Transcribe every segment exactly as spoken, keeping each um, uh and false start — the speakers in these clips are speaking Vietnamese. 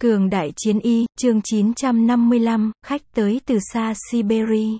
Cường đại chiến y, chương chín trăm năm mươi lăm, khách tới từ xa Siberia.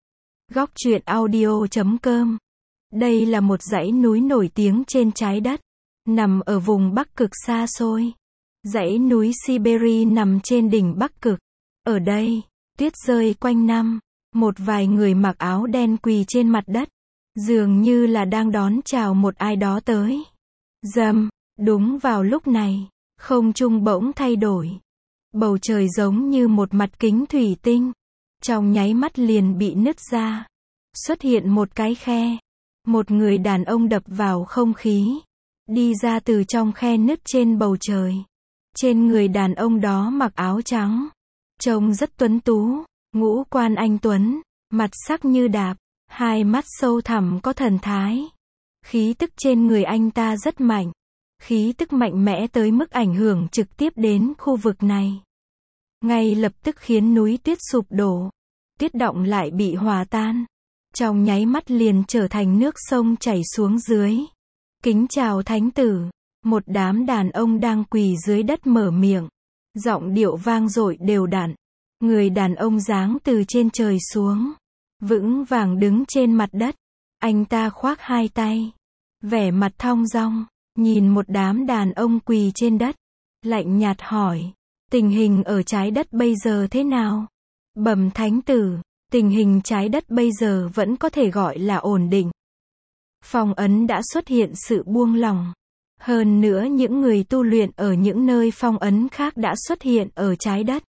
Góc truyện audio chấm com. Đây là một dãy núi nổi tiếng trên trái đất, nằm ở vùng Bắc Cực xa xôi. Dãy núi Siberia nằm trên đỉnh Bắc Cực. Ở đây, tuyết rơi quanh năm, một vài người mặc áo đen quỳ trên mặt đất, dường như là đang đón chào một ai đó tới. Rầm, đúng vào lúc này, không trung bỗng thay đổi. Bầu trời giống như một mặt kính thủy tinh, trong nháy mắt liền bị nứt ra. Xuất hiện một cái khe. Một người đàn ông đập vào không khí, đi ra từ trong khe nứt trên bầu trời. Trên người đàn ông đó mặc áo trắng, trông rất tuấn tú, ngũ quan anh tuấn, mặt sắc như đạp, hai mắt sâu thẳm có thần thái. Khí tức trên người anh ta rất mạnh. Khí tức mạnh mẽ tới mức ảnh hưởng trực tiếp đến khu vực này. Ngay lập tức khiến núi tuyết sụp đổ. Tuyết đọng lại bị hòa tan. Trong nháy mắt liền trở thành nước sông chảy xuống dưới. Kính chào thánh tử. Một đám đàn ông đang quỳ dưới đất mở miệng. Giọng điệu vang dội đều đặn. Người đàn ông giáng từ trên trời xuống, vững vàng đứng trên mặt đất. Anh ta khoác hai tay, vẻ mặt thong dong, nhìn một đám đàn ông quỳ trên đất, lạnh nhạt hỏi, tình hình ở trái đất bây giờ thế nào? Bẩm thánh tử, tình hình trái đất bây giờ vẫn có thể gọi là ổn định. Phong ấn đã xuất hiện sự buông lỏng. Hơn nữa những người tu luyện ở những nơi phong ấn khác đã xuất hiện ở trái đất.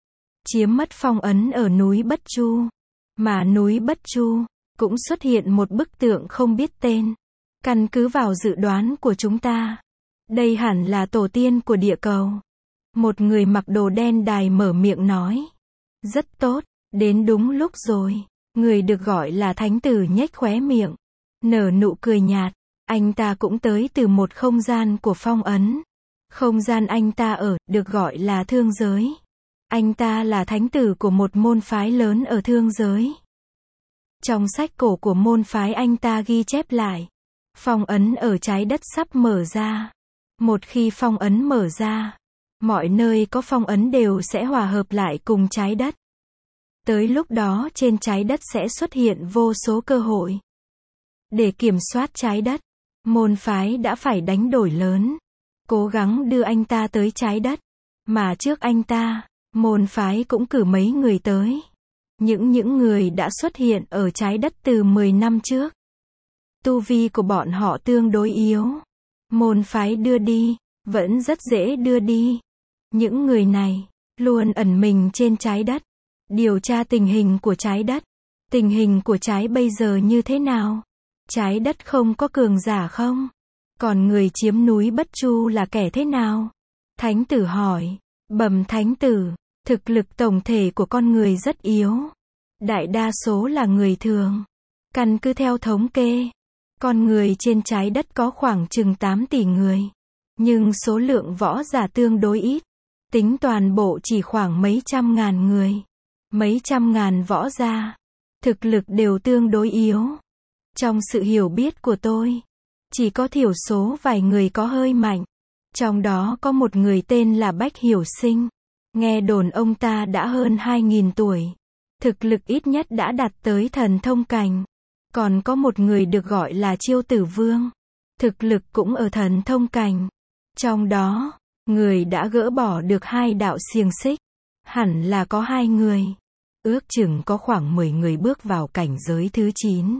Chiếm mất phong ấn ở núi Bất Chu. Mà núi Bất Chu cũng xuất hiện một bức tượng không biết tên. Căn cứ vào dự đoán của chúng ta, đây hẳn là tổ tiên của địa cầu. Một người mặc đồ đen đài mở miệng nói. Rất tốt, đến đúng lúc rồi. Người được gọi là thánh tử nhếch khóe miệng, nở nụ cười nhạt. Anh ta cũng tới từ một không gian của phong ấn. Không gian anh ta ở, được gọi là thương giới. Anh ta là thánh tử của một môn phái lớn ở thương giới. Trong sách cổ của môn phái anh ta ghi chép lại, phong ấn ở trái đất sắp mở ra. Một khi phong ấn mở ra, mọi nơi có phong ấn đều sẽ hòa hợp lại cùng trái đất. Tới lúc đó trên trái đất sẽ xuất hiện vô số cơ hội. Để kiểm soát trái đất, môn phái đã phải đánh đổi lớn, cố gắng đưa anh ta tới trái đất. Mà trước anh ta, môn phái cũng cử mấy người tới. Những những người đã xuất hiện ở trái đất từ mười năm trước. Tu vi của bọn họ tương đối yếu. Môn phái đưa đi, vẫn rất dễ đưa đi. Những người này, luôn ẩn mình trên trái đất. Điều tra tình hình của trái đất. Tình hình của trái bây giờ như thế nào? Trái đất không có cường giả không? Còn người chiếm núi Bất Chu là kẻ thế nào? Thánh tử hỏi. Bẩm thánh tử, thực lực tổng thể của con người rất yếu. Đại đa số là người thường. Căn cứ theo thống kê, con người trên trái đất có khoảng chừng tám tỷ người. Nhưng số lượng võ giả tương đối ít. Tính toàn bộ chỉ khoảng mấy trăm ngàn người. Mấy trăm ngàn võ giả. Thực lực đều tương đối yếu. Trong sự hiểu biết của tôi, chỉ có thiểu số vài người có hơi mạnh. Trong đó có một người tên là Bách Hiểu Sinh. Nghe đồn ông ta đã hơn hai nghìn tuổi. Thực lực ít nhất đã đạt tới thần thông cảnh. Còn có một người được gọi là Chiêu Tử Vương. Thực lực cũng ở thần thông cảnh. Trong đó, người đã gỡ bỏ được hai đạo xiềng xích. Hẳn là có hai người. Ước chừng có khoảng mười người bước vào cảnh giới thứ chín.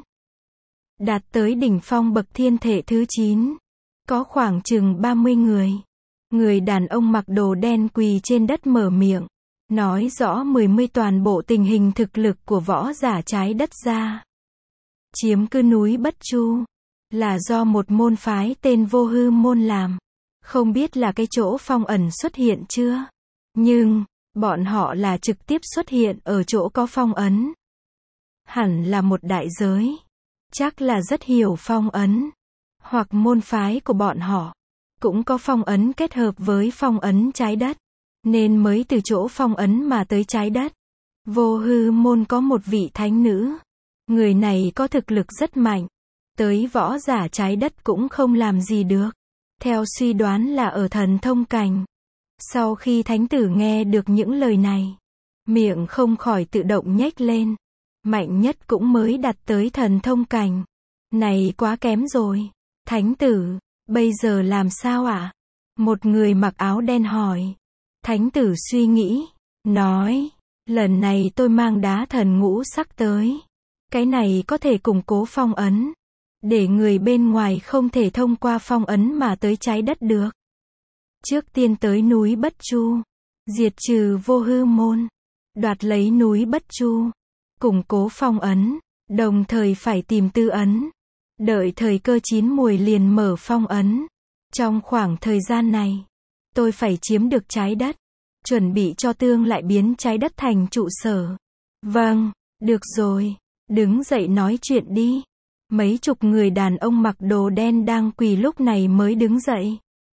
Đạt tới đỉnh phong bậc thiên thể thứ chín. Có khoảng chừng ba mươi người. Người đàn ông mặc đồ đen quỳ trên đất mở miệng, nói rõ mười mươi toàn bộ tình hình thực lực của võ giả trái đất ra. Chiếm cứ núi Bất Chu là do một môn phái tên Vô Hư Môn làm. Không biết là cái chỗ phong ẩn xuất hiện chưa? Nhưng, bọn họ là trực tiếp xuất hiện ở chỗ có phong ấn. Hẳn là một đại giới. Chắc là rất hiểu phong ấn. Hoặc môn phái của bọn họ cũng có phong ấn kết hợp với phong ấn trái đất, nên mới từ chỗ phong ấn mà tới trái đất. Vô Hư Môn có một vị thánh nữ. Người này có thực lực rất mạnh. Tới võ giả trái đất cũng không làm gì được. Theo suy đoán là ở thần thông cảnh. Sau khi thánh tử nghe được những lời này, miệng không khỏi tự động nhếch lên. Mạnh nhất cũng mới đạt tới thần thông cảnh. Này quá kém rồi. Thánh tử, bây giờ làm sao ạ? Một người mặc áo đen hỏi. Thánh tử suy nghĩ, nói, lần này tôi mang đá thần ngũ sắc tới. Cái này có thể củng cố phong ấn, để người bên ngoài không thể thông qua phong ấn mà tới trái đất được. Trước tiên tới núi Bất Chu, diệt trừ vô hư môn, đoạt lấy núi Bất Chu, củng cố phong ấn, đồng thời phải tìm tư ấn. Đợi thời cơ chín muồi liền mở phong ấn. Trong khoảng thời gian này, tôi phải chiếm được trái đất, chuẩn bị cho tương lại biến trái đất thành trụ sở. Vâng, được rồi, đứng dậy nói chuyện đi. Mấy chục người đàn ông mặc đồ đen đang quỳ lúc này mới đứng dậy.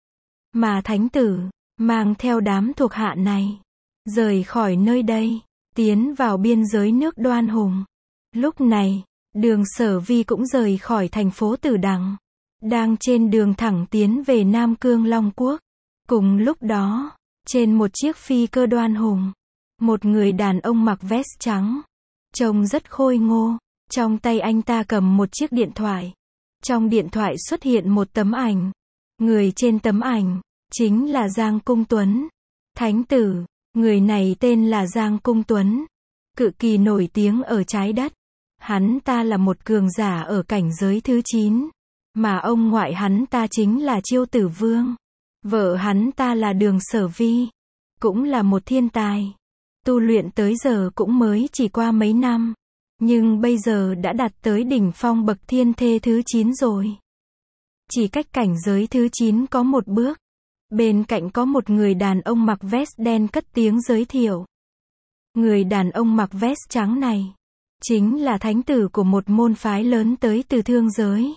Mà thánh tử, mang theo đám thuộc hạ này, rời khỏi nơi đây, tiến vào biên giới nước Đoan Hùng. Lúc này, Đường Sở Vi cũng rời khỏi thành phố Tử Đằng, đang trên đường thẳng tiến về Nam Cương Long Quốc. Cùng lúc đó, trên một chiếc phi cơ Đoan Hùng, một người đàn ông mặc vest trắng, trông rất khôi ngô, trong tay anh ta cầm một chiếc điện thoại. Trong điện thoại xuất hiện một tấm ảnh. Người trên tấm ảnh, chính là Giang Cung Tuấn. Thánh tử, người này tên là Giang Cung Tuấn, cực kỳ nổi tiếng ở trái đất. Hắn ta là một cường giả ở cảnh giới thứ chín, mà ông ngoại hắn ta chính là Chiêu Tử Vương. Vợ hắn ta là Đường Sở Vi, cũng là một thiên tài. Tu luyện tới giờ cũng mới chỉ qua mấy năm, nhưng bây giờ đã đạt tới đỉnh phong bậc thiên thê thứ chín rồi. Chỉ cách cảnh giới thứ chín có một bước. Bên cạnh có một người đàn ông mặc vest đen cất tiếng giới thiệu. Người đàn ông mặc vest trắng này, chính là thánh tử của một môn phái lớn tới từ thương giới.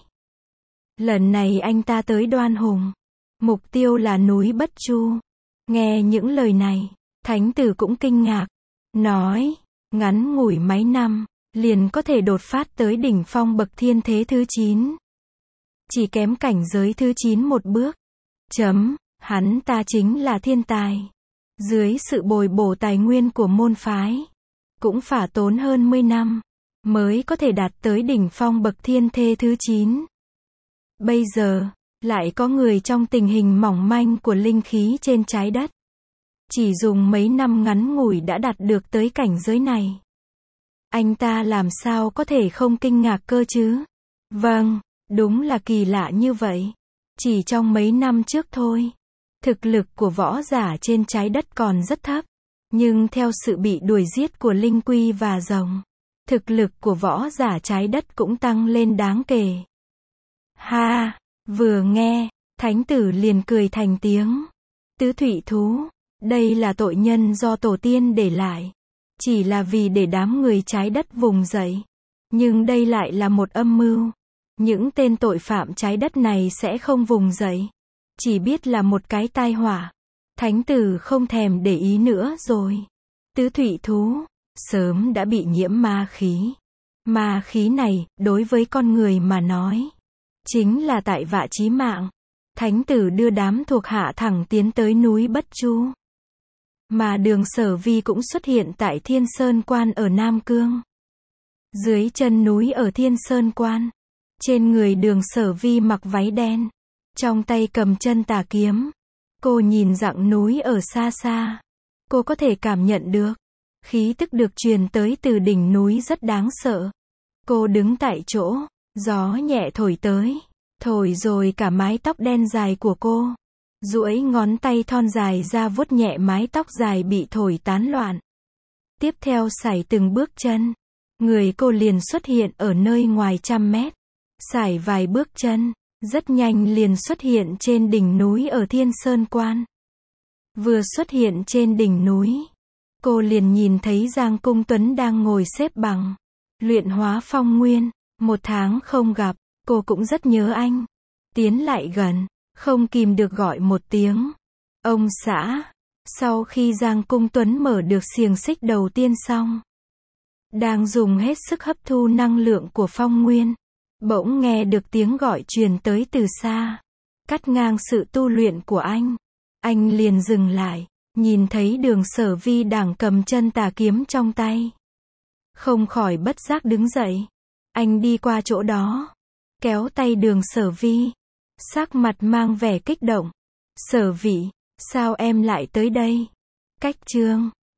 Lần này anh ta tới Đoan Hùng, mục tiêu là núi Bất Chu. Nghe những lời này, thánh tử cũng kinh ngạc, nói, ngắn ngủi mấy năm, liền có thể đột phát tới đỉnh phong bậc thiên thế thứ chín. Chỉ kém cảnh giới thứ chín một bước. Chấm, hắn ta chính là thiên tài. Dưới sự bồi bổ tài nguyên của môn phái, cũng phải tốn hơn mười năm, mới có thể đạt tới đỉnh phong bậc thiên thê thứ chín. Bây giờ, lại có người trong tình hình mỏng manh của linh khí trên trái đất, chỉ dùng mấy năm ngắn ngủi đã đạt được tới cảnh giới này. Anh ta làm sao có thể không kinh ngạc cơ chứ? Vâng, đúng là kỳ lạ như vậy. Chỉ trong mấy năm trước thôi, thực lực của võ giả trên trái đất còn rất thấp. Nhưng theo sự bị đuổi giết của linh quy và rồng, thực lực của võ giả trái đất cũng tăng lên đáng kể. Ha, vừa nghe, thánh tử liền cười thành tiếng. Tứ thủy thú, đây là tội nhân do tổ tiên để lại, chỉ là vì để đám người trái đất vùng dậy. Nhưng đây lại là một âm mưu. Những tên tội phạm trái đất này sẽ không vùng dậy, chỉ biết là một cái tai họa. Thánh tử không thèm để ý nữa rồi. Tứ thủy thú, sớm đã bị nhiễm ma khí. Ma khí này, đối với con người mà nói, chính là tại vạ chí mạng. Thánh tử đưa đám thuộc hạ thẳng tiến tới núi Bất Chu. Mà Đường Sở Vi cũng xuất hiện tại Thiên Sơn Quan ở Nam Cương. Dưới chân núi ở Thiên Sơn Quan, trên người Đường Sở Vi mặc váy đen, trong tay cầm chân tà kiếm. Cô nhìn dặng núi ở xa xa. Cô có thể cảm nhận được khí tức được truyền tới từ đỉnh núi rất đáng sợ. Cô đứng tại chỗ, gió nhẹ thổi tới, thổi rồi cả mái tóc đen dài của cô. Duỗi ngón tay thon dài ra vuốt nhẹ mái tóc dài bị thổi tán loạn. Tiếp theo sải từng bước chân, người cô liền xuất hiện ở nơi ngoài trăm mét. Sải vài bước chân, rất nhanh liền xuất hiện trên đỉnh núi ở Thiên Sơn Quan. Vừa xuất hiện trên đỉnh núi, cô liền nhìn thấy Giang Cung Tuấn đang ngồi xếp bằng, luyện hóa phong nguyên. Một tháng không gặp, cô cũng rất nhớ anh. Tiến lại gần, không kìm được gọi một tiếng. Ông xã. Sau khi Giang Cung Tuấn mở được xiềng xích đầu tiên xong, đang dùng hết sức hấp thu năng lượng của phong nguyên, bỗng nghe được tiếng gọi truyền tới từ xa, cắt ngang sự tu luyện của anh. Anh liền dừng lại, nhìn thấy Đường Sở Vi đang cầm chân tà kiếm trong tay. Không khỏi bất giác đứng dậy. Anh đi qua chỗ đó, kéo tay Đường Sở Vi, sắc mặt mang vẻ kích động. Sở Vi, sao em lại tới đây? Cách Trương